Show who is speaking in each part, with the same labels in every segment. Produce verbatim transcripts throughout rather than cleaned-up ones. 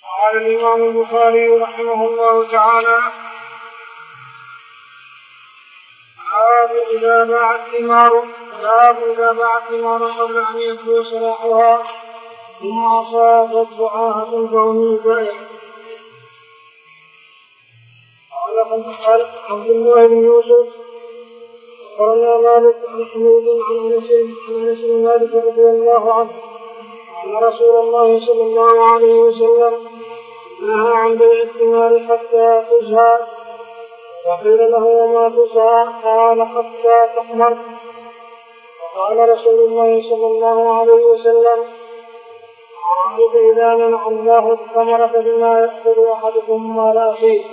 Speaker 1: قال الإمام البخاري رحمه الله تعالى: باب إذا باع الثمار باب إذا باع الثمار قبل أن يبدو صلاحها ثم أصابت عاهة فهم البائع. قال عبد الله بن يوسف أخبرنا مالك عن حميد عن أنس بن مالك رضي الله عنه أن رسول الله صلى الله عليه وسلم نهى عن بيع الثمار حتى تزهى، وقيل له: وما تزهى؟ قال: حتى تحمر. وقال رسول الله صلى الله عليه وسلم: أرأيت إذا منع الله الثمرة بما يأخذ أحدكم مال أخيه.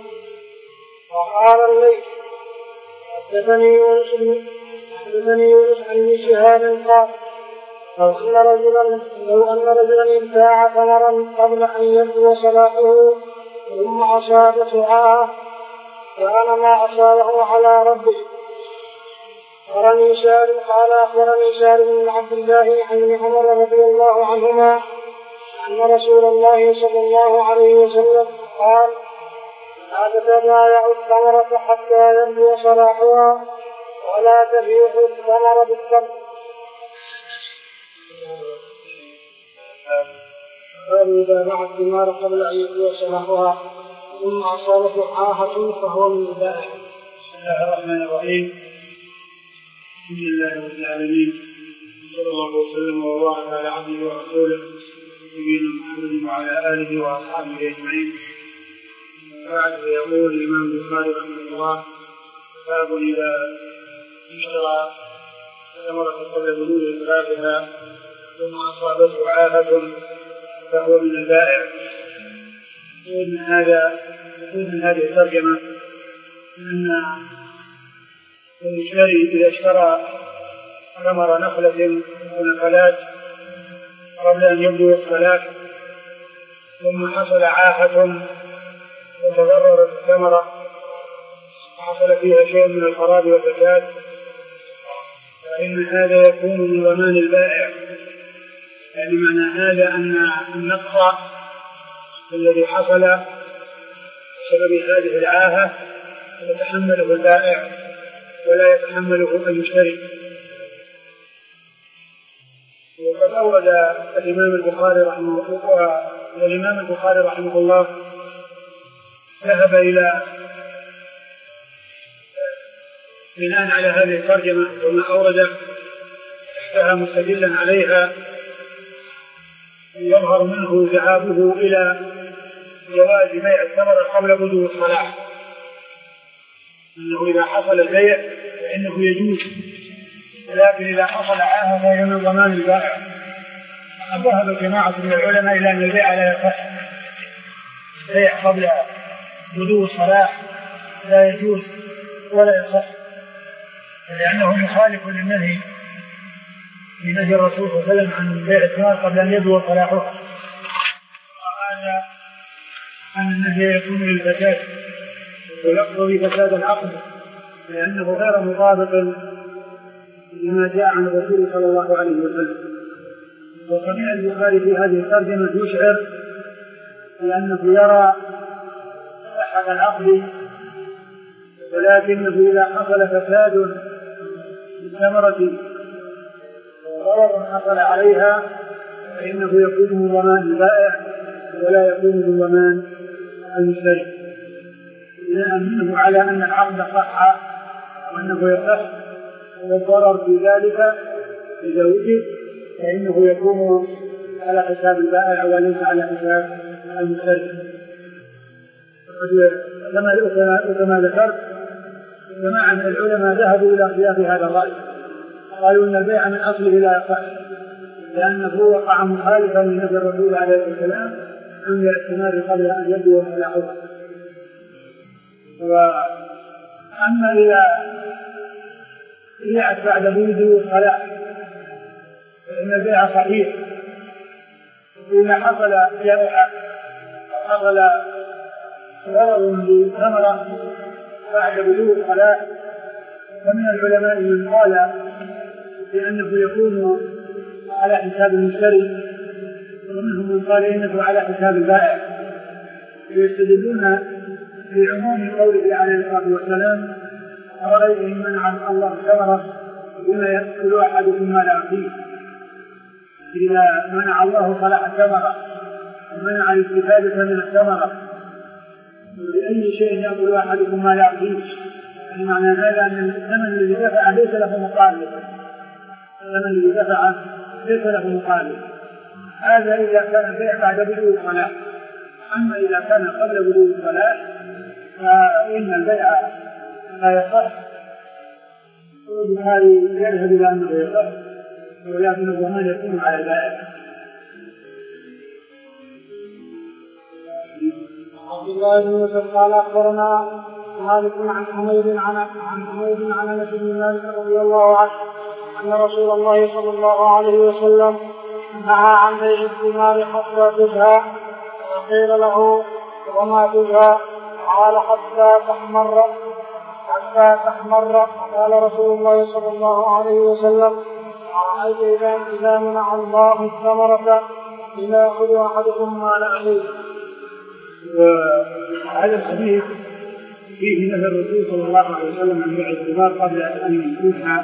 Speaker 1: وقال الليث: حدثني يونس حدثني يونس عن شهاب قال: لو أن رجلا لو أن رجلا ابتاع ثمرا قبل أن يبدو صلاحه ثم أصابته عاهة كان ما أصابه على ربه. أخبرني شارب قال أخبرني شارب بن عبد الله عن ابن عمر رضي الله عنهما أن رسول الله صلى الله عليه وسلم قال: لا تتبايعوا الثمرة حتى يبدو صلاحها ولا تبيعوا الثمر بالثمر. فإذا باع الثمار قبل أن يبدو صلاحها ثم أصابته عاهة فهو من البائع.
Speaker 2: بسم الله الرحمن الرحيم. الحمد لله رب العالمين، صلى الله وسلم وبارك على عبده ورسوله نبينا محمد وعلى آله وأصحابه أجمعين. بعد يقول الإمام البخاري رحمه الله: باب إذا اشترى ثمرة قبل بلوغ إصرافها ثم أصابته عاهة فهو من البائع. ومن هذا من هذه الترجمة أن المشتري إذا اشترى ثمر نخلة ونخلات قبل أن يبدو الصلاة ثم حصل عاهة وتضررت الثمرة وحصل فيها شيء من الخراب والفساد، فإن هذا يكون من ضمان البائع. يعني معنى هذا أن النقص الذي حصل بسبب هذه العاهة يتحمله البائع ولا يتحمله المشتري. وقد أورد الإمام البخاري رحمه الله والإمام البخاري رحمه الله ذهب إلى بناء على هذه الترجمة وما أورد تحتها مستدلا عليها يظهر منه ذهابه إلى جواز بيع الثمرة قبل بدو الصلاح، أنه إذا حصل البيع فإنه يجوز، لكن إذا حصل عاهة فهي من ضمان البائع. ذهب جماعة من العلماء إلى أن البيع لا يصح، البيع قبل بدو الصلاح لا يجوز ولا يصح، لأنه مخالف للنهي في نهي الرسول صلى الله عليه وسلم عن بيع الثمار قبل أن يبدو صلاحها. وهذا أن النهي يكون للفساد ويقضي فساد العقد، لأنه غير مطابق لما جاء عن الرسول صلى الله عليه وسلم. وصنيع البخاري في هذه الترجمة يشعر بأنه يرى صحة العقد، ولكنه إذا حصل فساد بالثمرة وضرر حصل عليها فإنه يكون من ضمان البائع ولا يكون من ضمان المشتري، لأنه على أن العقد صح وأنه يصح، والضرر في ذلك إذا وجد فإنه يكون على حساب البائع وليس على حساب المشتري. كما ذكرت جماعة من العلماء ذهبوا إلى خلاف هذا الرأي، قالوا أن البيع من أصله لا يصح لأنه وقع مخالفا لنهي الرسول عليه الصلاة والسلام عن بيع الثمار قبل أن يبدو صلاحها. وأما إذا بيعت بعد بدو الصلاح فإن البيع صحيح، إذا حصل جائحة حصل ضرر بثمرة بعد بدو الصلاح فمن العلماء من قال بأنه يكون على حساب المشتري، ومنهم من قال إنه على حساب البائع. ويستدلون في عموم قوله عليه الصلاة والسلام أرأيت إن منع الله ثمرة بما يأكل أحدكم مال أخيه. إذا منع الله صلاح الثمرة ومنع الاستفادة من الثمرة بأي شيء يأكل أحدكم مال أخيه، يعني معنى هذا أن الثمن الذي دفع ليس له مقابل، الثمن الذي دفع ليس له مقابل. هذا إذا كان البيع بعد بدء الصلاة. أما إذا كان قبل بدء الصلاة فإن البيع لا يصح، وبالتالي يذهب إلى أنه يصح، ولكن الضمان يكون على البائع.
Speaker 1: عبد الله بن يوسف قال أخبرنا مالك عن حميد عن عن حميد عن أنس بن مالك رضي الله عنه أن رسول الله صلى الله عليه وسلم نهى عن بيع الثمار حتى تزهى، فقيل له وما تزهى؟ قال حتى تحمر حتى تحمر. قال رسول الله صلى الله عليه وسلم أرأيت إذا منع الله الثمرة إذا يأخذ أحدكم مال أخيه.
Speaker 2: وهذا الحديث فيه نهي الرسول صلى الله عليه وسلم عن بيع الثمار قبل أن ينهى،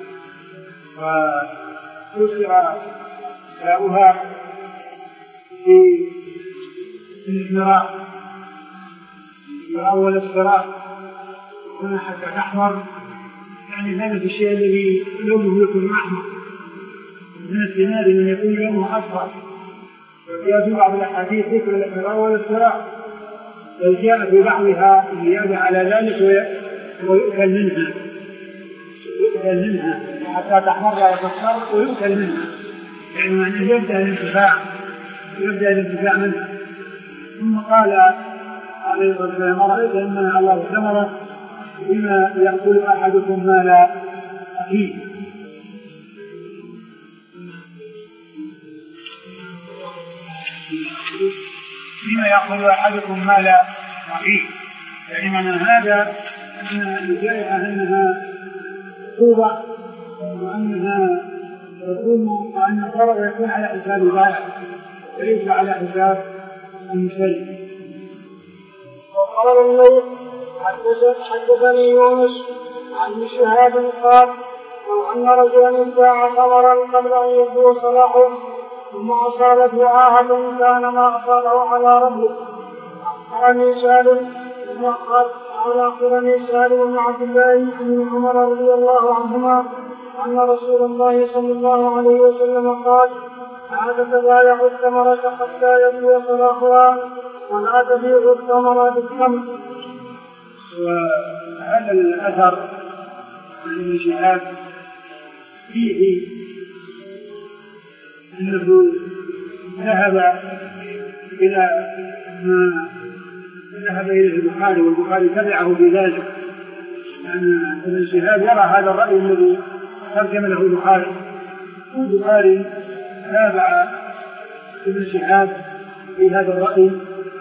Speaker 2: وذكر جاؤها في الشراء في أول الشراء هنا حتى تحمر، يعني هذا الشيء الذي لونه يكون أحمر من الثمار من يكون لونه أصفر. وفي بعض الأحاديث ذكر الشراء والشراء، بل جاء في بعضها زيادة على ذلك ويؤكل منها يؤكل منها حتى تحمر وتصفر ويؤكل منها، يعني معنى يبدأ الانتفاع يبدأ الانتفاع منها. ثم قال عليه الصلاة والسلام أرأيت إن منع الله الثمرة بما يأكل أحدكم مال أخيه. بما يأكل أحدكم مال أخيه، يعني معنى هذا أن الجائحة أنها عقوبة وأنها تكون وأن الضرر يكون على حساب البائع وليس على حساب المشتري.
Speaker 1: وقال الليث حدثني يونس عن ابن شهاب قال لو أن رجلا ابتاع ثمرا قبل أن يبدو صلاحه ثم أصابته عاهة كان ما أصابه على ربه. أخبرني سالم ثم قال أخبرني سالم بن عبد الله بن عمر رضي الله عنهما أن رسول الله صلى الله عليه وسلم قال لا تتبايعوا الثمرة حتى يبدو صلاحها ولا تبيعوا الثمرة بالثمر.
Speaker 2: وهذا الأثر عن ابن شهاب فيه أنه ذهب إلى ما ذهب إليه البخاري والبخاري تبعه بذلك، لأن ابن شهاب يرى هذا الرأي الذي ترجم له البخاري، والبخاري تابع ابن شهاب في هذا الرأي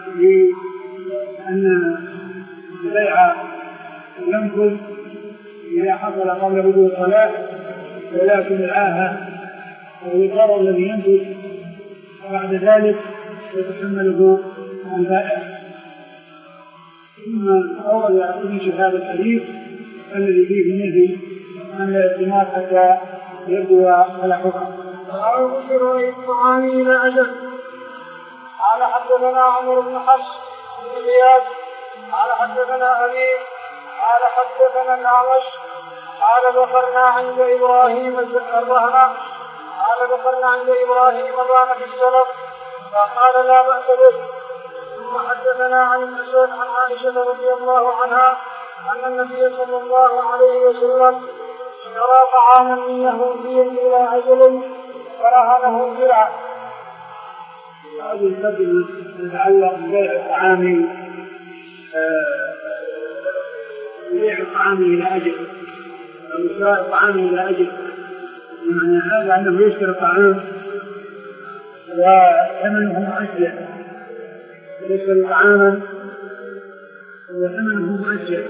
Speaker 2: لأن البيع ينفذ إذا حصل قبل بدء الصلاة، ولكن العاهة والضرر الذي ينفذ بعد ذلك يتحمله البائع. ثم أورد ابن شهاب الحديث الذي فيه النهي عن الثمار حتى يبدو صلاحها.
Speaker 1: قال بشر الطعام إلى أجل. قال حدثنا عمرو بن حفص بن زياد قال حدثنا أبي قال حدثنا الأعمش قال ذكرنا عند إبراهيم الرهن قال ذكرنا عند إبراهيم الرهن في السلف فقال لا بأس به. ثم حدثنا عن المسعود عن عائشة رضي الله عنها أن النبي صلى الله عليه وسلم اشترى طعاما من يهودي إلى أجل فرهنه درعا.
Speaker 2: هذه الترجمة تتعلق ببيع الطعام بيع الطعام إلى أجل أو شراء الطعام إلى أجل، يعني هذا أنه يشتري الطعام وثمنه مؤجل، يشتري طعاما وثمنه مؤجل،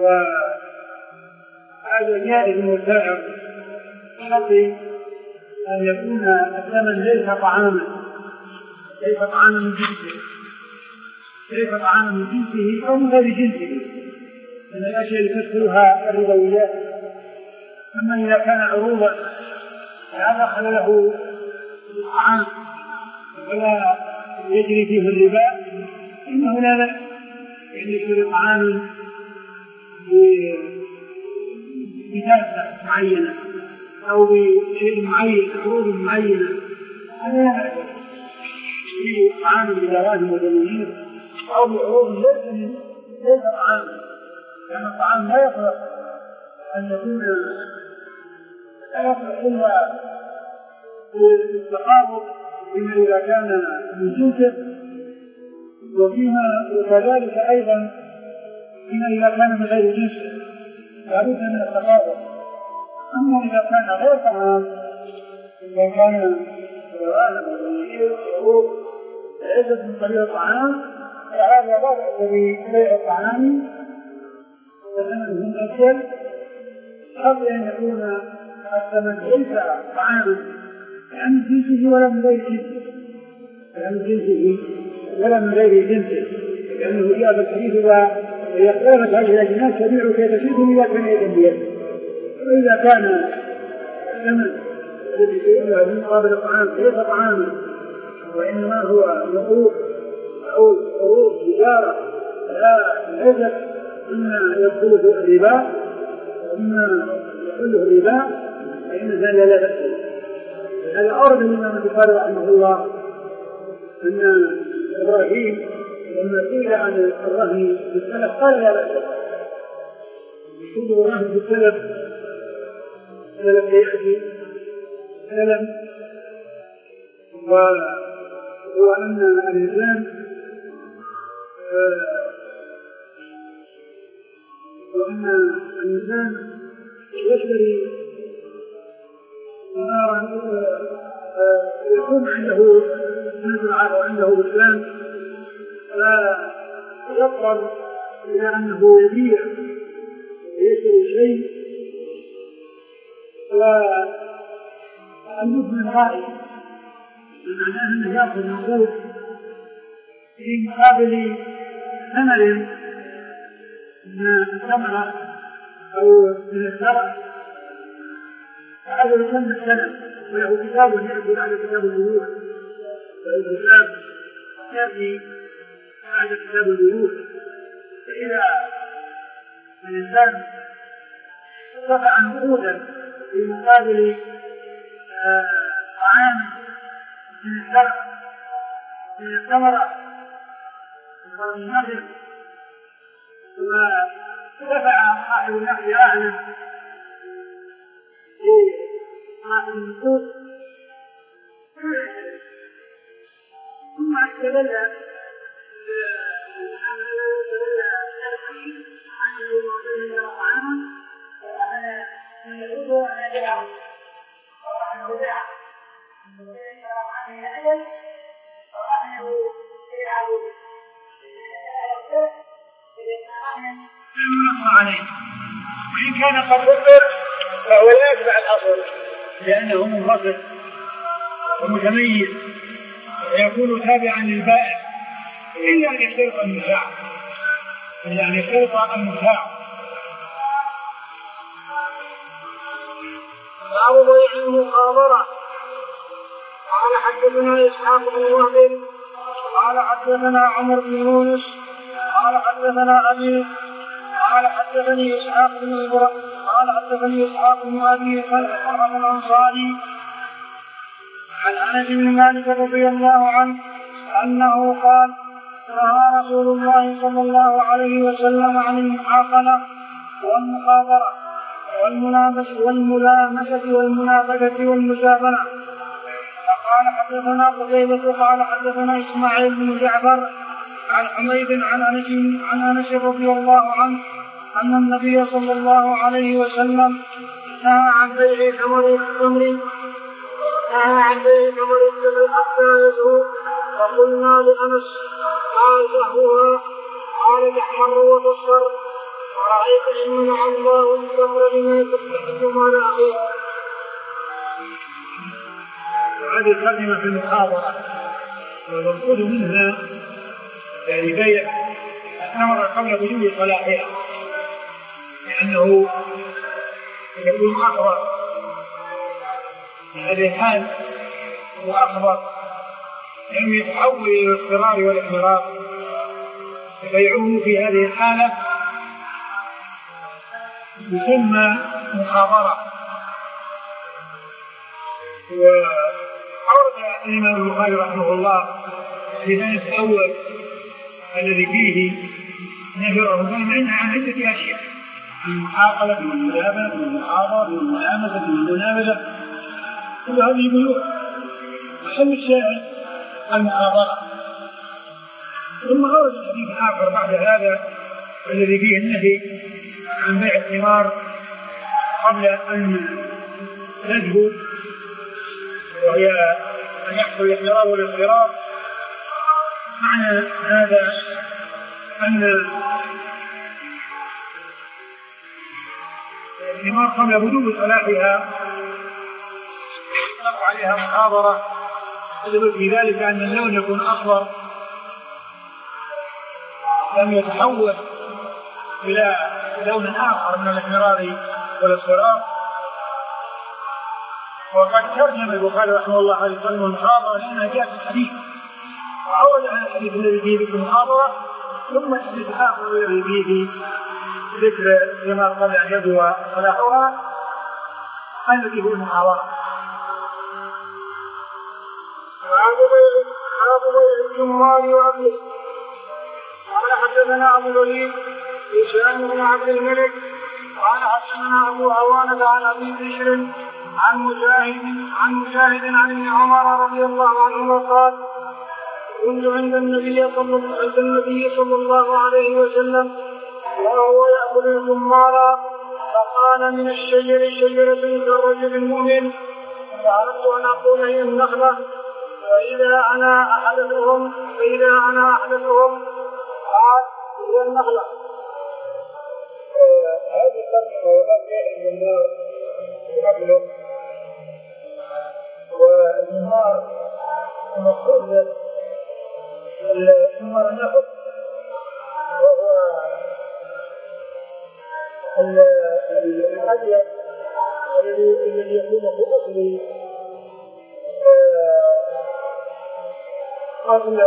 Speaker 2: وهذا جائز من البائع بشرط أن يكون الثمن ليس طعاما ليس طعاما من جنسه ليس طعاما من جنسه أو من غير جنسه من الأشياء اللي تدخلها الربويات. أما إذا كان عروضا لا دخل له الطعام ولا يجري فيه الربا إنه لا بأس أن يشتري طعاما بجازة معينة أو بشيء معين عروض معينة هذا يشتري طعاما بدراهم ودنانير أو بعروض ليس ليس طعاما، لأن الطعام لا يصلح أن يكون لا يصلح إلا بالتقارب بما إذا كان من جنسه وفيما وكذلك أيضا فيما إذا كان من غير جنسه لا بد من التقارب. أما إذا كان غير طعام إذا كان حيوان أو خنزير أو ليست من طريق الطعام فهذا لا بأس ببيع الطعام وثمنه أجل قبل أن يكون الثمن ليس طعاما لأن جنسه ولا من غير جنسه لأن جنسه ولا من غير جنسه لأنه جاء بالحديث إذا اختلفت هذه الأجناس تبيع كي تشركهم إذا كان يدا بيد. وإذا كان الثمن الذي سيئله من مقابل الطعام ليس طعاما وإنما هو نقود أو عروض تجارة لا ليست مما يدخله الربا ومما يدخله الربا فإن هذا لا بأس. هذا أورد الإمام البخاري رحمه الله أن إبراهيم لما سئل عن الرهن بالسلف قال لا بأس. يشوف الرهن بالسلف سلف يأتي سلم وهو أن الإنسان وأن الإنسان يشتري نارا يكون عنده مزرعة وعنده بستان فيضطر إلى أنه يبيع ويشتري شيء فالمثمن غائب بمعناه أنه يأخذ نقود في مقابل ثمن من الثمرة أو من الزرع هذا يسمى السلم وله كتاب يأتي بعد كتاب البيوع والكتاب يأتي بعد كتاب البيوع. فإذا الإنسان دفع نقودا في مقابل طعام من الزرع من الثمرة من النخل ودفع صاحب النخل رهنا صاحب النقود ثم استدل عليه وإن كان قد ذكر فهو لا يتبع الأصل لأنه منفصل ومتميز ويكون تابعا للبائع إلا أن يشترط النزاع إلا أن يشترط النزاع.
Speaker 1: باب بيع المخابرة. قال حدثنا إسحاق بن وهب قال حدثنا عمر بن يونس قال حدثنا أبي قال حدثني إسحاق بن إبراهيم قال حدثني إسحاق بن أبي طلحة الأنصاري عن أنس بن مالك رضي الله عنه أنه قال نهى رسول الله صلى الله عليه وسلم عن المحاقلة والمخابرة والملامسة والملامسة والمنافقة والمسابنة. قال حدثنا قتيبة قال حدثنا إسماعيل بن جعفر عن حميد عن أنس عن أنس رضي الله عنه أن النبي صلى الله عليه وسلم نهى عن بيع ثمر التمر نهى عن بيع ثمر التمر حتى يزهو. فقلنا لأنس قال زهوها قال تحمر وتصفر ورأيت إن منع الله التمر لما تفتح مال أخيه.
Speaker 2: هذه الكلمة في المحاضرة والمقصود منها يعني بيع الثمرة قبل وجود صلاحها، لأنه يكون أخبر من هذه الحال وأخبر لأنه يتحول إلى الاضطرار والإحمرار، فبيعه في هذه الحالة يسمى مخابرة. وأورد الإمام البخاري رحمه الله في الباب الأول الذي فيه نهي الرهبان منها عن عدة أشياء: المحاقلة والملابسة والمحاضرة والملامسة والمنابذة، كل هذه بيوع. محل الشاهد المخابرة. ثم أورد حديث آخر بعد هذا الذي فيه النهي عن بيع الثمار قبل أن تزهو، وهي أن يحصل الاحترام والاضطرار. معنى هذا أن الثمار قبل بدو صلاحها يطلق عليها محاضرة، السبب في ذلك أن اللون يكون أخضر لم يتحول إلى لون آخر من الاحمرار والاصفرار. وقد ترجم البخاري رحمه الله عليه وسلم المحاضرة لأنها جاءت في الحديث، وأول الحديث الذي فيه ذكر المحاضرة، ثم الحديث الآخر الذي فيه ذكر لما قبل أن يبدو صلاحها الذي هو المحاضرة.
Speaker 1: باب بيع الجمال وأبيه. قال حدثنا أبو الوليد هشام بن عبد الملك قال حدثنا أبو عوانة عن أبي بشر عن مجاهد عن مجاهد عن ابن عمر رضي الله عنهما قال: كنت عند النبي صلى عند النبي صلى الله عليه وسلم وهو يأكل الجمار، فقال: من الشجر شجرة كالرجل المؤمن. فأردت أن أقول هي النخلة، فإذا أنا أحدثهم فإذا أنا أحدثهم قال: هي النخلة.
Speaker 2: هذه الترجمة وقد جاء الجمار قبله، والجمار مأخوذ الجمار النخل، وهو الحجر الذي يكون في أصل قبل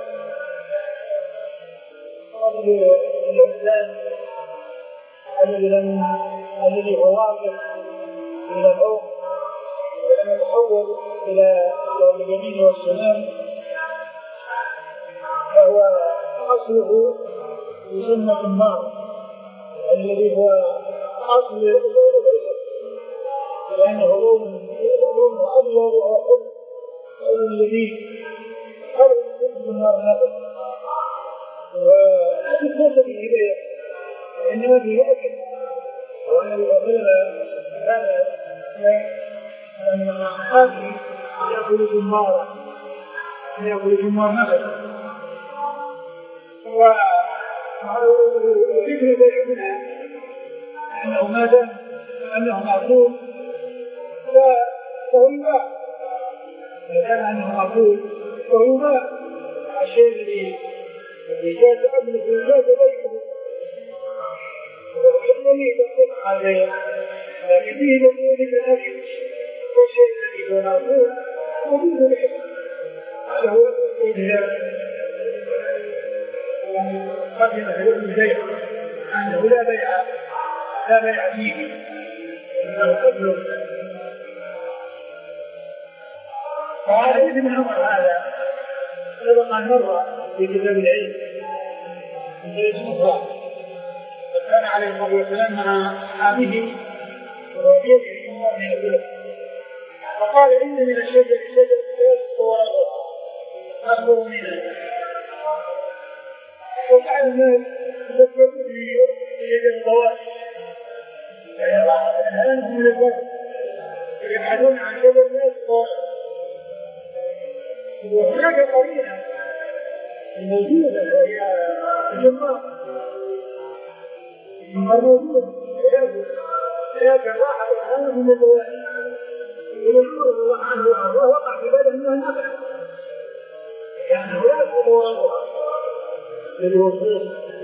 Speaker 2: قبل الإنسان الذي لم الذي هو واقف إلى الأرض ويتحول إلى اليمين والشمال، فهو أصله يسمى النار الذي هو أصل لأنه لون أبيض وأحب الذي خلق من النار نفسه، وليس به بيع إنما به أكل. وأن يقول هذا أن هذه يأكل جمارا يأكل جمار نفسه، وذكر بيع منها أنه ما دام أنه معقول فهو يباع، ما دام أنه معقول فهو يباع. الشيء الذي جاز أمله جاز بيعه والذي يتصف عليه، لكن فيه الذي يجب الأكل والشيء الذي هو معقول وجوده بحكم. هذا هو الإجابة. قد يمثل البيع أنه لا بيع لا بيع فيه إنه قبله. وهذا ابن عمر هذا سبق أن مر في كتاب العلم من بيت مصرع، فكان عليه الصلاة والسلام مع أصحابه وبيده من يأكله، فقال: إن من الشجر شجر ورقة أخبر منها. وقال الناس يذكرون في يد الطوائف الآن من البر يبحثون عن شجر الناس طوائف. وهناك قرينة موجودة وهي الجمار موجودة لكن راح الآن من الطوائف ونشور الله عنه وأرضاه وقع في بلد للوصول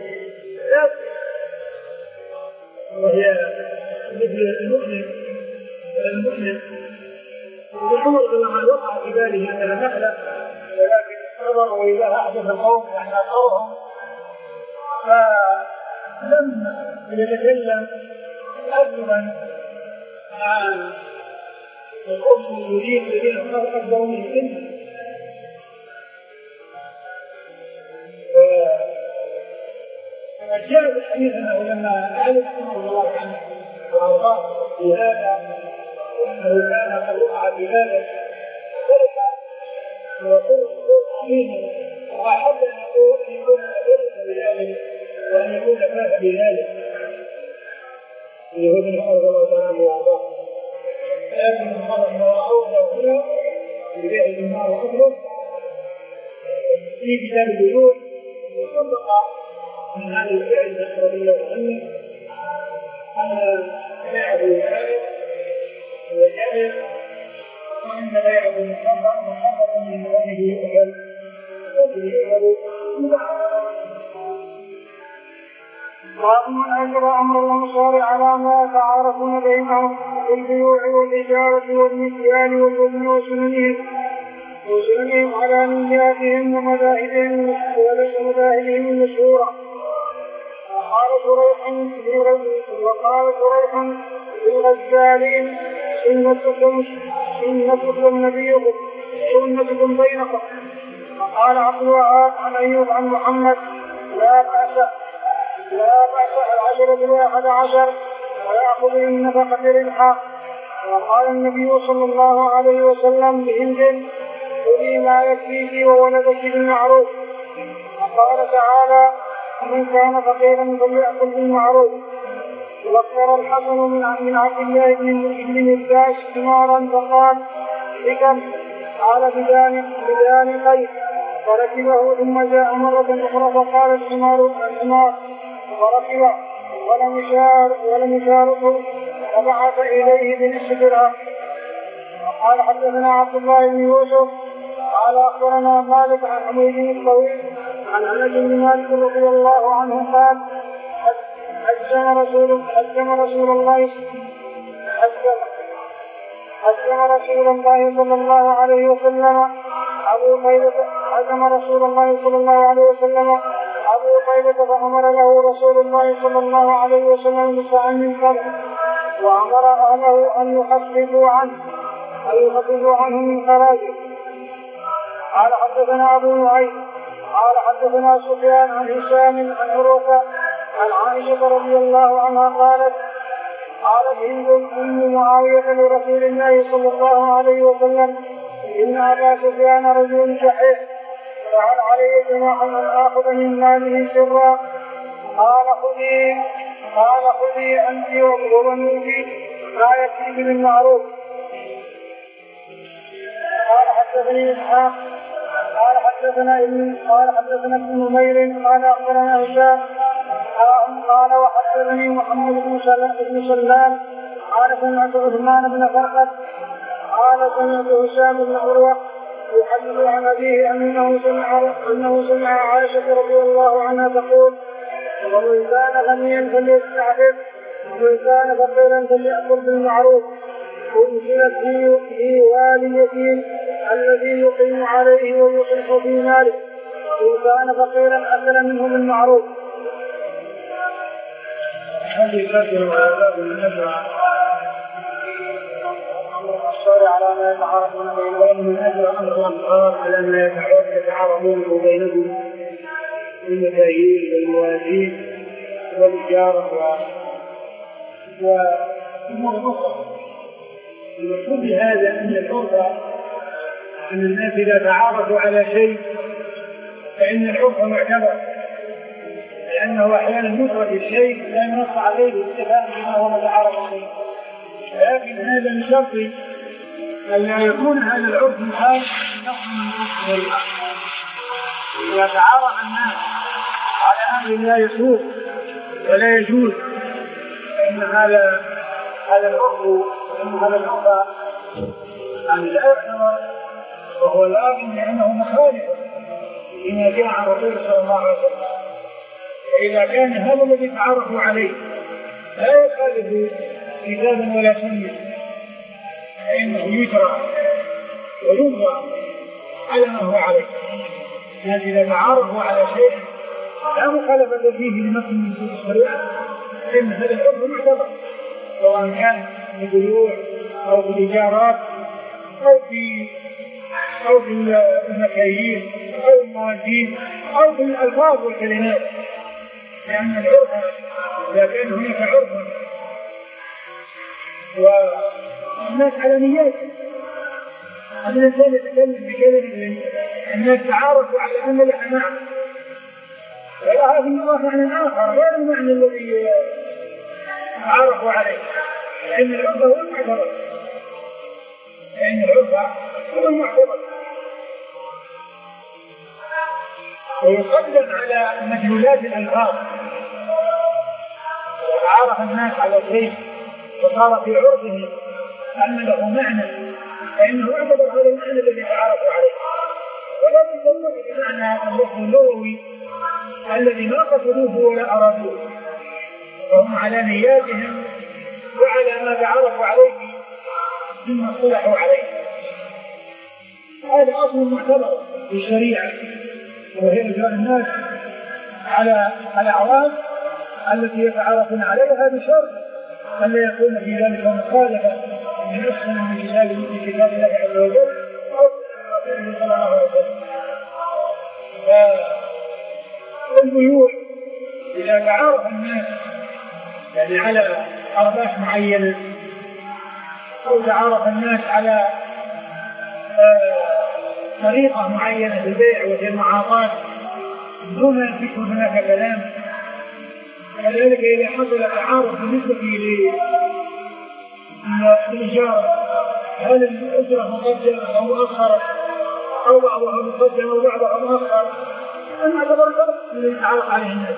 Speaker 2: وهي مثل المؤمن المؤمن يقول كما يقع في باله أن المخلق ولكن نظر وإذا أحدث القوم نحن أكثرهم فلم يتكلم أجمل عن القوم المريد الذين هم أكبر من السن جاء الحديث أنه لما علم رسول الله عنه وأرضاه في هذا وأنه كان قد وقع بهذا فرح ويقول فيه وأحب أن يقول أن يكون فرح بذلك وأن يكون فاح بذلك يهود الحرب الله تعالى وأرضاه لكن المرء ما رأوه هنا في بيت النار وأخرج في كتاب الوجود وصدق من هذه الفعل الأسرائيلية وأن أن بيعه الكاذب هو كاذب وأن بيعه محرم محرم من وجهه يؤكل وجهه يؤكل
Speaker 1: وأما أجر أمر الأنصار على ما يتعارفون بينهم في البيوع والإجارة والمكيال والبن وسننهم وسننهم على نياتهم ومذاهبهم ومذاهبهم المشهورة. وقال شريح في وقال شريح في غزالهم سنتكم سنتكم نبيكم سنتكم بينكم. وقال عبد الوهاب عن أيوب عن محمد لا بأس لا بأس العشر بالواحد عشر ويأخذ من نفقة ربحا. وقال النبي صلى الله عليه وسلم لهند خذي ما يكفيك وولدك بالمعروف. وقال تعالى من كان فقيرا فليأكل بالمعروف. وذكر الحسن من عبد الله بن مرداش حمارا فقال بكم؟ قال بدان بدان قيس فركبه ثم جاء مرة أخرى فقال الحمار الحمار فركبه ولم يشار ولم يشاركه فبعث إليه بنصف درهم. وقال حدثنا عبد الله بن يوسف قال أخبرنا مالك عن حميد الطويل عن أنس بن مالك رضي الله عنه قال حجم رسول حجم رسول الله حجم حجم رسول الله صلى الله عليه وسلم أبو طيبة حجم رسول الله صلى الله عليه وسلم أبو طيبة فأمر له رسول الله صلى الله عليه وسلم بساع من قبل وأمر أهله أن يخففوا عنه أن يخففوا عنه من خراجه. قال حدثنا أبو نعيم قال حدثنا سفيان عن هشام عن عروة عن عائشة رضي الله عنها قالت قالت هند أم معاوية لرسول الله صلى الله عليه وسلم إن أبا سفيان رجل شحيح فهل علي جناح أن آخذ من ماله سرا؟ قال خذي قال خذي أنت وبنوك ما يكفيك بالمعروف. قال حدثني إسحاق قال حدثنا ابن قال حدثنا ابن نمير قال أخبرنا هشام قال وحدثني محمد بن سلام قال سمعت عثمان بن فرقد قال سمعت هشام بن عروة يحدث عن أبيه أنه سمع أنه سمع عائشة رضي الله عنها تقول ومن كان غنيا فليستعفف ومن كان فقيرا فليأكل بالمعروف أنزلت في والي يتيم الذي يقيم عليه ويصلح في ماله إن كان فقيرا أكل منه بالمعروف.
Speaker 2: هذه كثير وآداب النجوى أمر الصار على ما يتعارفون بينهم من أجل أمر الأنصار على ما يتعارفون بينهم من المكاييل والموازين والإجارة وأمور أخرى. المقصود بهذا أن العرف أن الناس إذا تعارفوا على شيء فإن العرف معتبر لأنه أحيانا يترك الشيء لا ينص عليه بالاتفاق بما هو متعارف عليه. لكن هذا من شرط أن لا يكون هذا العرف مخالف للنص إذا تعارف الناس على أمر لا يسوق ولا يجوز فإن هذا هذا العرف هذا العرف عن لا يعتبر وهو الآن لأنه مخالف بما جاء عن رسول صلى الله عليه وسلم. فإذا كان هذا الذي تعرفوا عليه لا يخالف كتابا ولا سنة فإنه يترى وينظر على ما هو عليه. يعني إذا تعارفوا على شيء لا مخالفة فيه لمثل من نصوص الشريعة فإن هذا العرف معتبر، سواء كان في البيوع أو في الإيجارات أو في أو في المكاييل أو الموازين أو في الألفاظ والكلمات، لأن العرف إذا كان هناك عرف والناس على نياتهم، هذا الإنسان يتكلم بكلمة الناس تعارفوا على أن لها معنى ولا هذه الله معنى آخر غير المعنى الذي تعارفوا عليه، لأن العرف هو المعتبر، لأن العرف هو المعتبر ويقدم على مدلولات الألفاظ. تعارف الناس على شيء وصار في عرفه أن له معنى فإنه يعتبر هذا المعنى الذي تعارفوا عليه، ولا يسمى بمعنى اللفظ اللغوي الذي ما قصدوه ولا أرادوه، وهم على نياتهم وعلى ما تعارفوا عليه مما اصطلحوا عليه. هذا أصل معتبر في الشريعة، وهي إجراء الناس على الأعراض التي يتعارفون عليها بشرط أن لا يكون في ذلك مخالفة من أحسن من كتاب من كتاب الله عز وجل أو رسوله صلى الله عليه وسلم. والبيوع إذا تعارف الناس يعني على أرباح معينة أو تعارف الناس على طريقة معينة في البيع وفي المعاطاة دون أن يكون هناك كلام، كذلك إذا حصل تعارف بالنسبة للإجارة هل الأسرة مقدمة أو مؤخرة أو بعضها مقدم أو بعضها مؤخر، أن يعتبر الفرق الذي يتعارف عليه الناس.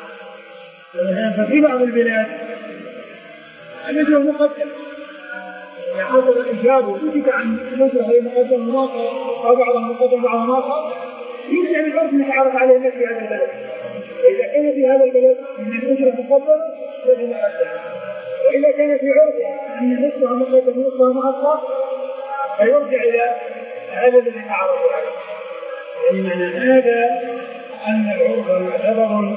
Speaker 2: ففي بعض البلاد الأجر مقدم، إذا حصل الإجابة وجدت عن الأسرة هي مقدم مؤخر أو بعضها مقدم بعضها مؤخر يمكن أن الفرق يتعارف عليه الناس في هذا البلد. وإذا كان في هذا البلد من الأجر مقدم فهي مقدم، وإذا كان في عرف أن نصفها مقدم ونصفها مؤخر فيرجع إلى هذا الذي تعارفوا عليه. لأن هذا أن العرف معتبر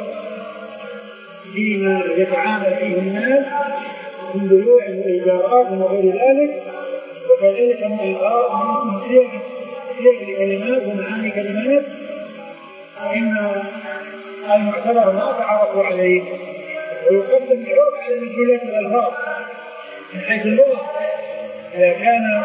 Speaker 2: فيما يتعامل فيه الناس من بيوع وإيجارات وغير ذلك، وكذلك من الآراء من سياق كلمات ومعاني كلمات، فإن المعتبر ما تعرفوا عليه ويقدم العرف على مدلولات الألفاظ من حيث اللغة. إذا كان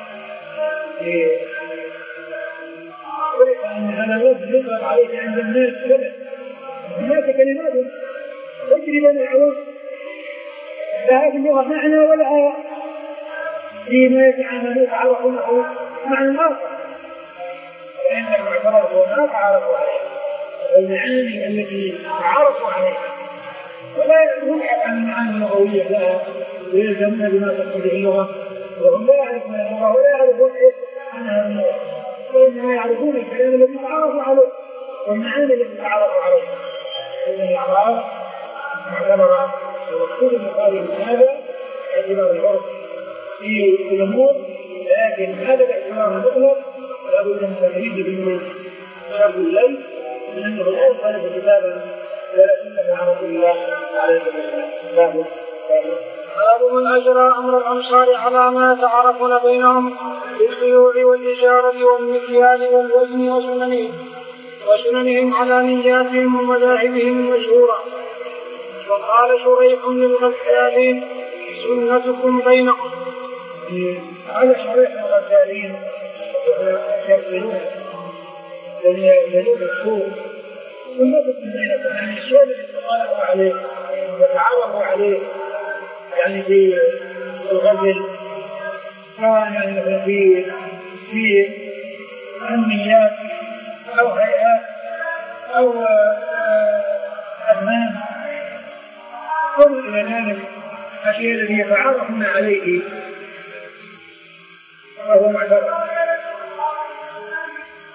Speaker 2: أن هذا اللفظ يطلق عليه عند الناس كذا، هناك كلمات تجري بين العوام لها في اللغة معنى ولها فيما يتعامل يتعرفونه معنى آخر، فإن المعتبر هو ما تعرفوا عليه والمعاني التي تعرفوا عليها، ولا يبحث عن المعاني اللغوية لها ويلزمون بما تقتضيه اللغة، وهم لا يعرفون اللغة ولا يعرفون عنها اللغة، وإنما يعرفون الكلام الذي تعرفوا عليه والمعاني التي تعرفوا عليها. إذن الأعراف معتبرة ومقصود المقابل من هذا اعتبار العرف في الأمور، لكن هذا الاعتبار المطلق لابد من تجريد منه شرط الليل لأنه الآن خالف كتابا ولا سنة عن رسول الله عليه وسلم.
Speaker 1: باب من أجرى أمر الأمصار على ما يتعارفون بينهم بالبيوع والإجارة والمكيال والوزن وسننهم وسننهم على نياتهم ومذاهبهم المشهورة. وقال شريح للغزالين سنتكم بينكم.
Speaker 2: هذا شريح للغزالين يرسلون يرسلون السوق سنتكم بينكم، يعني الشيء الذي تطالبوا عليه وتعارفوا عليه يعني في الغزل كان يعني في في أمنيات أو هيئات أو أزمان أو إلى ذلك الشيء الذي يتعارفون عليه وهو معتبر.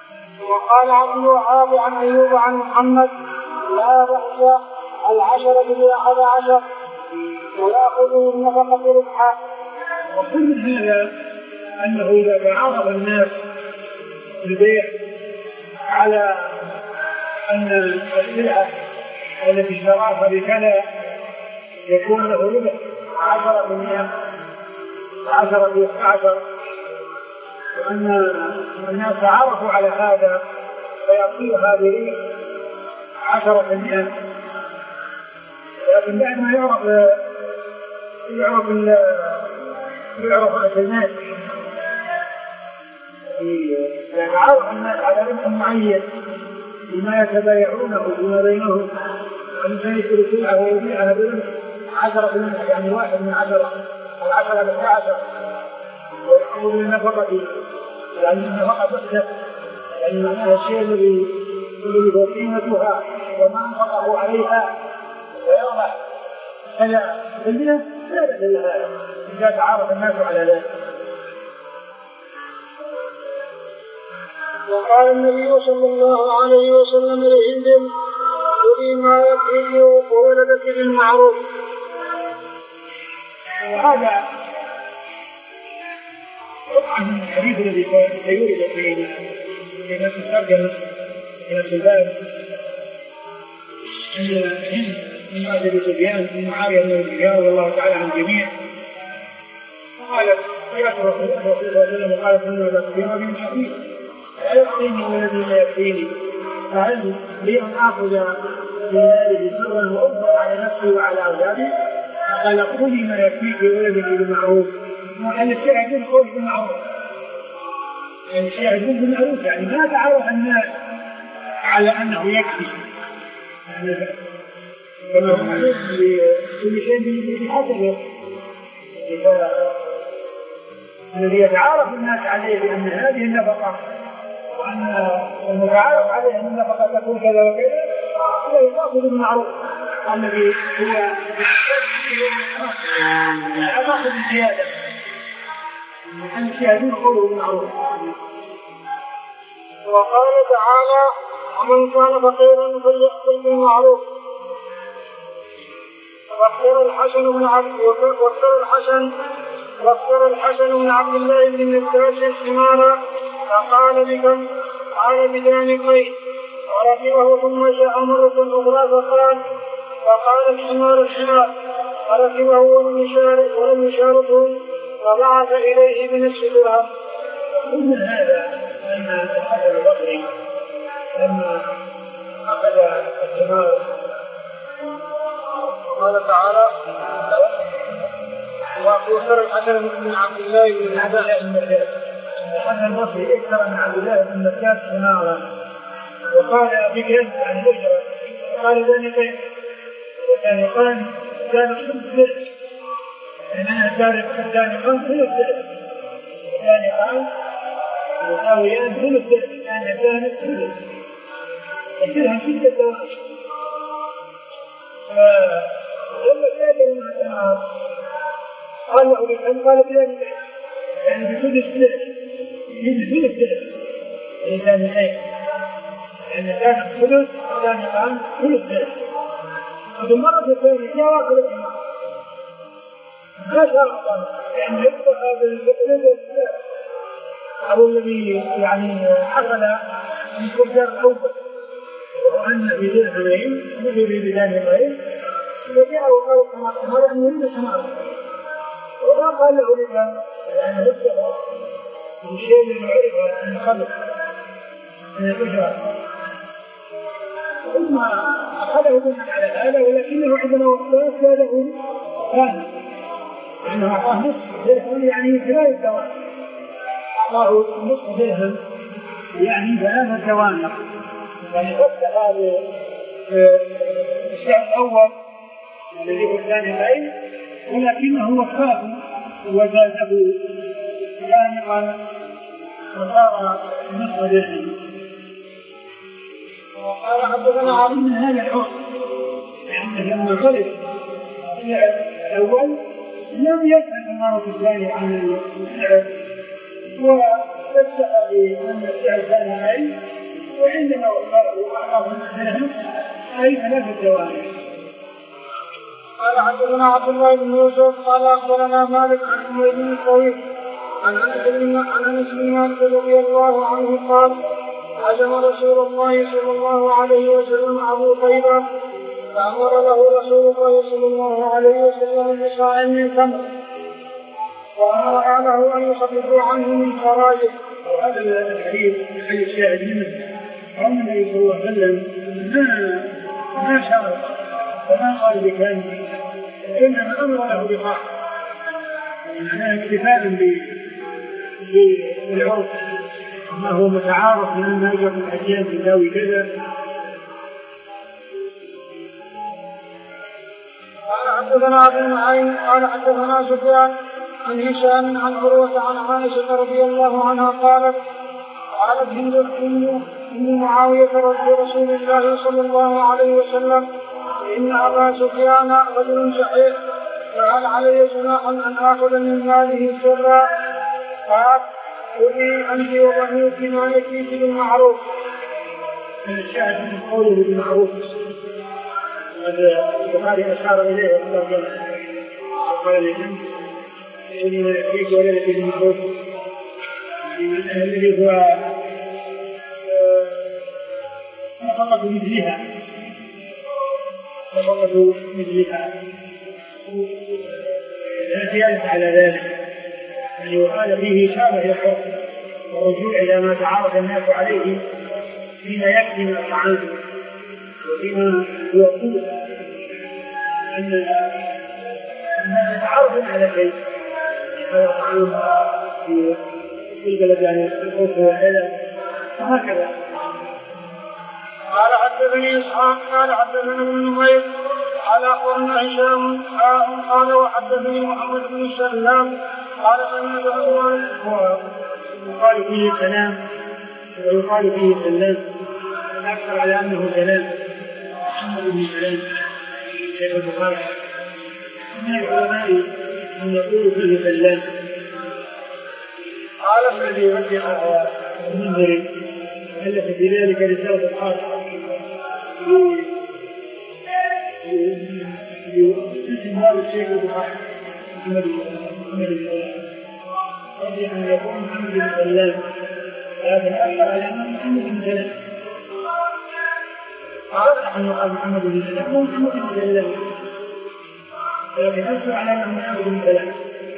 Speaker 1: وقال عبد الوهاب عن أيوب عن محمد لا بأس العشرة بأحد عشر ويأخذ النفقة ربحا.
Speaker 2: وكل هذا أنه إذا تعارض الناس البيع على أن السلعة التي اشتراها بكذا يكون له ربح عشرة بالمئة عشرة بأحد، وأن الناس تعرفوا على هذا فيعطيه هذه عشرة بالمئة، لكن بعد ما يعرف يعرف يعرف الناس يتعرف الناس على ربح معين بما يتبايعونه فيما بينهم، وأن يشتري سلعة ويبيعها بربح عشرة بالمئة، يعني واحد من عشرة أو عشرة من عشرة، ويأخذ النفقة يعني النفقة تحدث يعني معناها الشيء الذي هو قيمتها وما أنفقه عليها ويربح هذا بالمئة لا بأس بهذا إذا تعارف الناس على ذلك.
Speaker 1: وقال النبي صلى الله عليه وسلم لهند خذي ما يكفيك وولدك بالمعروف.
Speaker 2: وهذا طبعا الحديث الذي سيورد في في نفس الترجمة في نفس الباب أن هند من بعد أبي سفيان من معاوية بن أبي سفيان رضي الله تعالى عن الجميع قالت جاءت الرسول صلى الله عليه وسلم وقالت إنه لا تقيم بن حقيق لا يكفيني والذي لا يكفيني، فهل لي أن آخذ من هذه سرا وأنفق على نفسي وعلى أولادي؟ قال خذي ما يكفيك وولدك بالمعروف. وأن الشيء يكون قول بالمعروف، يعني الشيء يكون بالمعروف يعني ما تعرف الناس على أنه يكفي، يعني كما هو معروف لكل شيء بحسبه. الذي يتعارف الناس عليه بأن هذه النفقة وأن المتعارف عليه أن النفقة تكون كذا وكذا هو يأخذ بالمعروف، الذي هو يأخذ بالزيادة أن الشيء قوله بالمعروف.
Speaker 1: وقال تعالى ومن كان فقيرا فليأكل بالمعروف. واختار الحسن بن عبد واختار الحسن واختار الحسن بن عبد الله بن الكاس حمارا فقال بكم؟ قال بدانقين، وركبه ثم جاء مرة أخرى فقال فقال الحمار الحمار، فركبه ولم يشاركه فبعث إليه بنصف درهم.
Speaker 2: ومن هذا أن الحسن البصري لما أخذ الحمار
Speaker 1: قال تعالى وأخبر الحسن بن عبد الله بن الكاس
Speaker 2: الحسن البصري اكثر من عبد الله بن الكاس حمارا وقال بكذب عن الأجرة قال ذلك وكان قال كان خمس درهم لأنها كانت كان خمس درهم وكان قال يساويان ثلث درهم لأنها كانت ثلث الدرهم ستة دواء فلما كان من النهار قال له بكم؟ قال بذلك يعني بثلث درهم بثلث درهم الإنسان الخير لأن كان الثلث وكان قال ثلث درهم. وفي المرة الثانية جاء واحد الحمار ما شرط لأن يبقى هذا الثلث أو الذي يعني حصل من كبير الأول وأن في درهمين وفي بدانقين وجاء وقال الحمار الحمار أن يريد الحمار وما قال له لك لأن يبقى الشيء الذي يعرفه أن خلق من الأجرة ثم أخذه بناء على هذا ولكنه عندما وصلت زاده كان لأنه أعطاه نصف درهم يعني ثلاث دوانق أعطاه نصف درهم يعني ثلاثة دوانق يعني فتح هذا الشيء الأول الذي هو الثاني بعيد ولكنه وفاه وزاده دوانقا وصار نصف درهم.
Speaker 1: وقال حدثنا علي
Speaker 2: من هذا الحكم لأنه لما غلب الأول لم يسأل المرة الثانية عن السعر وتسأل بأن السعر كان عليه وعندنا وأعراض مثلهم أي ثلاث الدوائر.
Speaker 1: قال حدثنا عبد الله بن يوسف قال أخبرنا مالك عن حميد بن طويل عن أنس بن مالك رضي الله عنه قال عزم رسول الله صلى الله عليه وسلم أبو طيبة فأمر له رسول الله صلى الله عليه وسلم بصاع من تمر وأمر أهله أن يخففوا عنه من خراجه.
Speaker 2: وهذا الحديث الحديث الشاهد منه عن النبي صلى الله عليه وسلم ما ما شرط وما قال بكلمة إنما أمر له بصاع معناه اكتفاء بالعرف ما هو متعارف من أن أجر الحجاج يساوي كذا.
Speaker 1: قال حدثنا أبو نعيم قال حدثنا سفيان عن هشام عن عروة عن عائشة رضي الله عنها قالت قالت هند بن معاوية رسول الله صلى الله عليه وسلم إن أبا سفيان رجل شحيح فهل علي جناح أن آخذ من ماله سرا؟ قال خذي أنت وبنيك ما يكفيك بالمعروف.
Speaker 2: الشاهد من قوله بالمعروف هذا البخاري أشار إليه وقال لهم إني لا يكفيك ولا يكفيك بالمعروف الذي هو نفقة مثلها نفقة مثلها لا زيادة على ذلك يعني وهذا فيه إشارة إلى الحكم والرجوع إلى ما تعارف الناس عليه فيما يكفي من الطعام وفيما هو قوت أن الناس يتعارفون على شيء هذا الطعام في البلد يعني الخوف والحذر وهكذا.
Speaker 1: قال حدثني إسحاق قال حدثنا ابن نمير قال أخبرنا هشام قال وحدثني محمد بن سلام قال سمعت عثمان
Speaker 2: ويقال فيه سلام ويقال فيه سلام أكثر على أنه سلام محمد بن سلام شيخ البخاري من العلماء من يقول فيه سلام.
Speaker 1: قال
Speaker 2: الذي يرجع المنذري ألف في ذلك رسالة خاصة يسمى هذا الشيخ البخاري محمد بن رضي أن يكون محمد بن سلام لكن أكثر على أنه محمد بن سلام أعرف أن يقال محمد بن سلام هو محمد بن سلام لكن أكثر على أنه محمد بن سلام.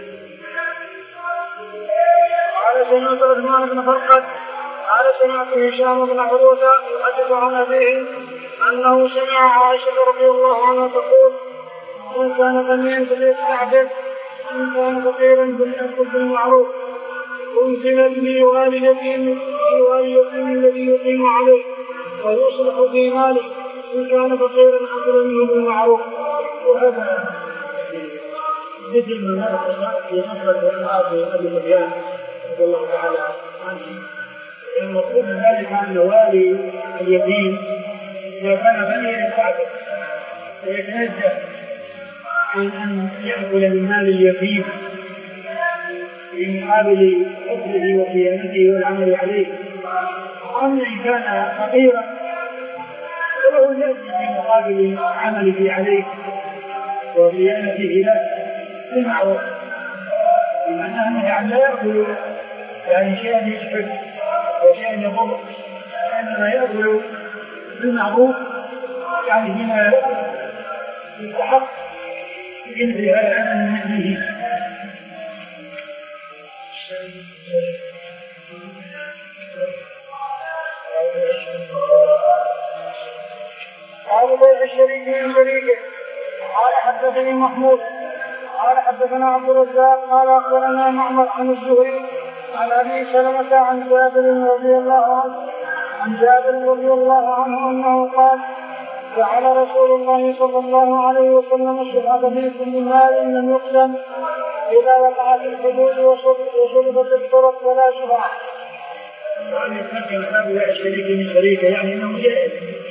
Speaker 1: قال سمعت عثمان بن فرقد قال سمعت هشام بن عروة يحدث عن أبيه أنه سمع عائشة رضي الله عنها تقول من كان غنيا فليستعفف ومن كان فقيرا فليأكل بالمعروف وينزل به والدته واليتيم الذي يقيم عليه ويصلح في ماله إن كان فقيرا أكل منه بالمعروف.
Speaker 2: وهذا مثل ما مات في نصرة وإنعاف أبي سفيان رضي الله تعالى عنه. المطلوب من ذلك أن والي اليتيم إذا كان غنيا يستعفف ويتنزه عن أن يأكل من مال اليتيم في مقابل حفظه وصيانته والعمل عليه. أما إن كان فقيرا فله الذي في مقابل عمله عليه وصيانته له بالمعروف بمعنى أنه لا يأكل يعني شيئا يشفك وشيئا يضر وإنما يأكل بالمعروف يعني فيما يستحق ينفي هذا العمل من مثله.
Speaker 1: قال بيع الشريك من شريكه قال حدثني محمود قال حدثنا عبد الرزاق قال أخبرنا معمر عن الزهري عن أبي سلمة عن جابر رضي الله عنه عن جابر رضي الله عنه أنه قال جعل رسول الله صلى الله عليه وسلم الشفعة في كل مال لم يقسم إذا وقعت الحدود وصلبت الطرق ولا شفعة.
Speaker 2: وأن يتمكن هذا الشريك من شريكه يعني أنه جائز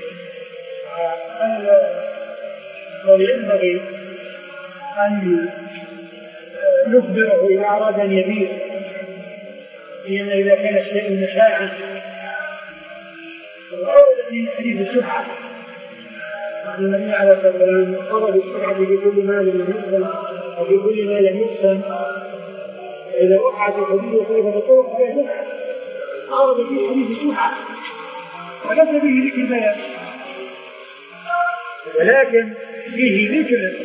Speaker 2: وينبغي أن نخبره إذا أراد أن يبيع لأن إذا كان الشيء مشاعا ورد في حديث الشفعة أن النبي عليه الصلاة والسلام قضى بالشفعة في كل مال لم يقسم وفي كل مال لم يقسم، إذا وقعت الحدود كيف تكون فهي شفعة. ورد في حديث الشفعة وليس به ذكر بيان، ولكن فيه ذكر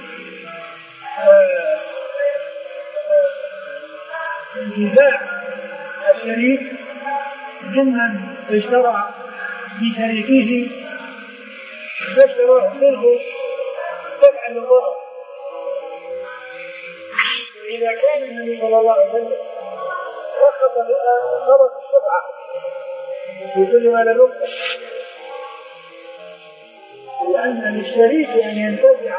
Speaker 2: انتفاع الشريك ممن اشترى بشريكه فاشترى حقوقه تبعا للضرر. إذا كان النبي صلى الله عليه وسلم رخص بأن الشفعة في كل ما لم يقبل، لأن للشريك أن ينتفع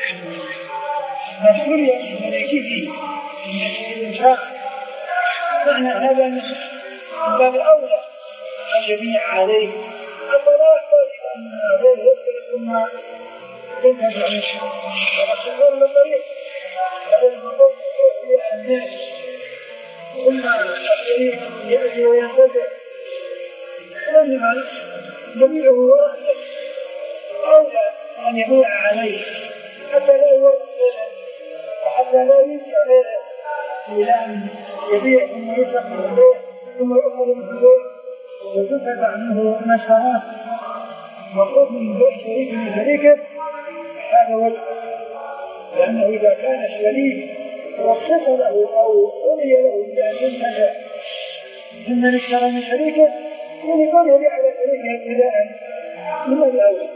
Speaker 2: مسؤولية شريكه من الإنشاء، معنى هذا من باب أولى أن يبيع عليه حتى لا يحتاج أن هذا يذكر ثم ينتفع منه. وقد تكون الطريق هذا المطلوب في الناس ثم الشريك يأتي وينتفع لازم يبيعه ويأتي أولى أن يبيع عليه حتى لا يورث وحتى لا ينشأ إلى أن يبيع ثم يسرق البيع ثم يأخذ من البيع وتدفع منه نشرات وخذ من بيع شريك من شريكه. هذا وجه، لأنه إذا كان الشريك رخص له أو أولي له بأن ينتفع ثم اشترى من شريكه يكون يبيع على شريكه ابتداء من الأول.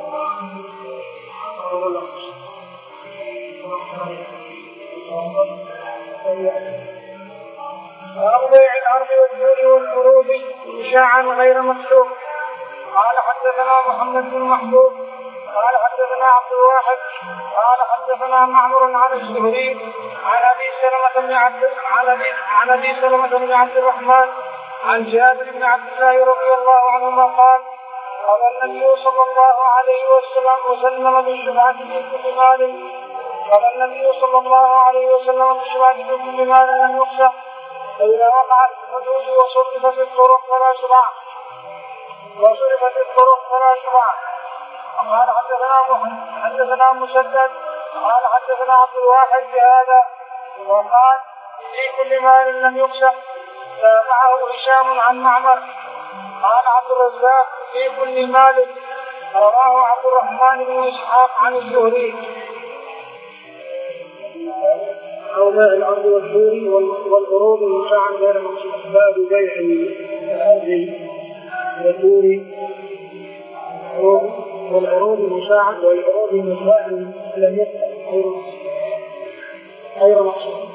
Speaker 1: باب بيع الأرض والدور والفروج إنشاء غير مكتوب. قال حدثنا محمد بن محبوب قال حدثنا عبد الواحد قال حدثنا معمر عن الزهري عن أبي سلمة بن عبد عن أبي سلمة بن عبد الرحمن عن جابر بن عبد الله رضي الله عنهما قال قال النبي صلى الله عليه وسلم وسلم بالشفعة في كل مال قال النبي صلى الله عليه وسلم بالشفعة في كل مال لم يخشى، فإذا وقعت الحدود وصرفت الطرق فلا شفعة وصرفت الطرق فلا شفعة. قال حدثنا حدثنا مسدد قال حدثنا عبد الواحد بهذا وقال في كل مال لم يخشى. تابعه هشام عن معمر قال عبد الرزاق في كل مال. رواه عبد الرحمن بن إسحاق عن الزهري.
Speaker 2: أو بيع الأرض والدور والقروض إنشاء غير مكتوب. باب بيع الأرض والدور والقروض إنشاء والقروض إنشاء لم يكن غير مقصود.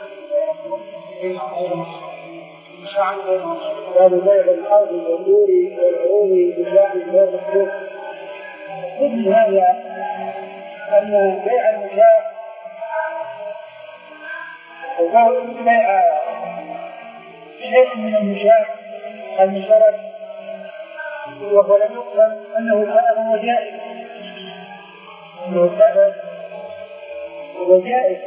Speaker 2: باب بيع الأرض والدور والقروض إنشاء غير مقصود. مثل هذا أن بيع المشاع وقالوا بيع شيء من المشاع المشترك وهو لم يقسم أنه كان هو جائز أنه كان هو جائز.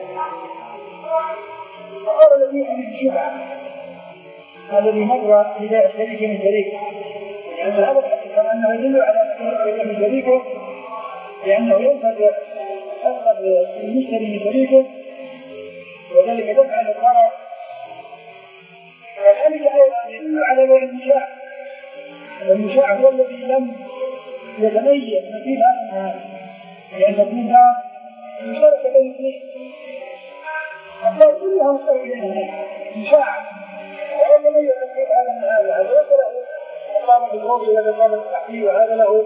Speaker 2: فقال الذي يحدث الشفعة الذي مر ببيع شريك من شريك، لأن هذا الحقيقة أنه يدل على شريك من شريكه لأنه ينفذ أغلب المشتري من شريكه وذلك دفع للضرر. وذلك أيضا يدل على بيع المشاع. المشاع هو الذي لم يتميز نتيجة هذا النهار، لأن فيها مشاركة بين الاثنين أفضل كلها مشتركة بين الاثنين مشاع وهذا لم يتميز هذا النهار. هذا ليس له أقام بالموت ولا أقام التحقيق، وهذا له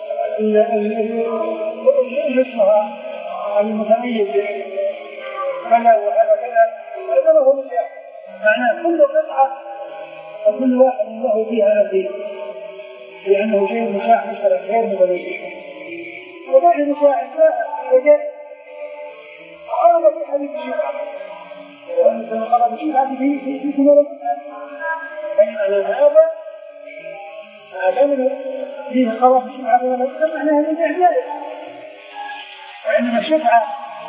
Speaker 2: نصفها المتميز كذا وهذا كذا، هذا له مشاع. معناه كل قطعة وكل واحد له فيها نصيب، لأنه شيء مشاع مشترك غير متميز. وبيع المشاع وجاء قال في حديث الشفعة وأن قال الشفعة في في ثمرة أن هذا أعلم فيه خلاص الشفعة ولا معناها من إعجاز. وإنما الشفعة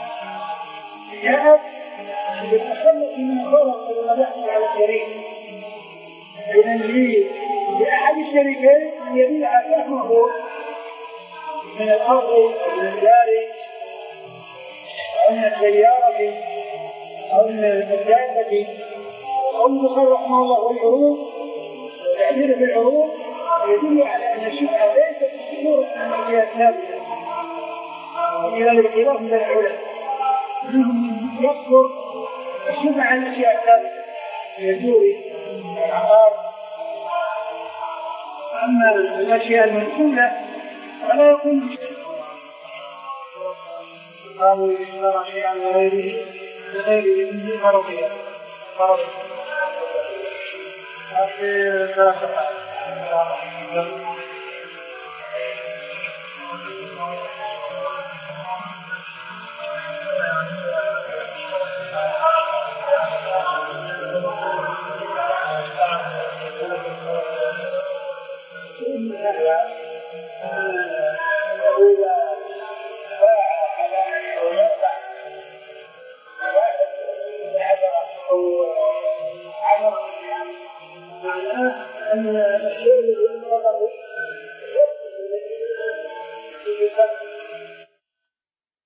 Speaker 2: جاءت بالتخلص من الغرض الذي يحصل على الشريك. إذا لي لأحد الشريكين أن يبيع سهمه من الأرض أو من الدار أو من السيارة أو من الدابة أو المصرف رحمه الله والعروض. التعبير بالعروض يدل على أن الشبهة ليست بصورة الملكية الثابتة، إلى الاختلاف من العلماء منهم يذكر الشبهة عن الأشياء الثابتة يدور العقار. أما الأشياء المنقولة فلا يكون قالوا يشترى شيئا لغيره لغيره من فرضية فرض أخير ثلاثة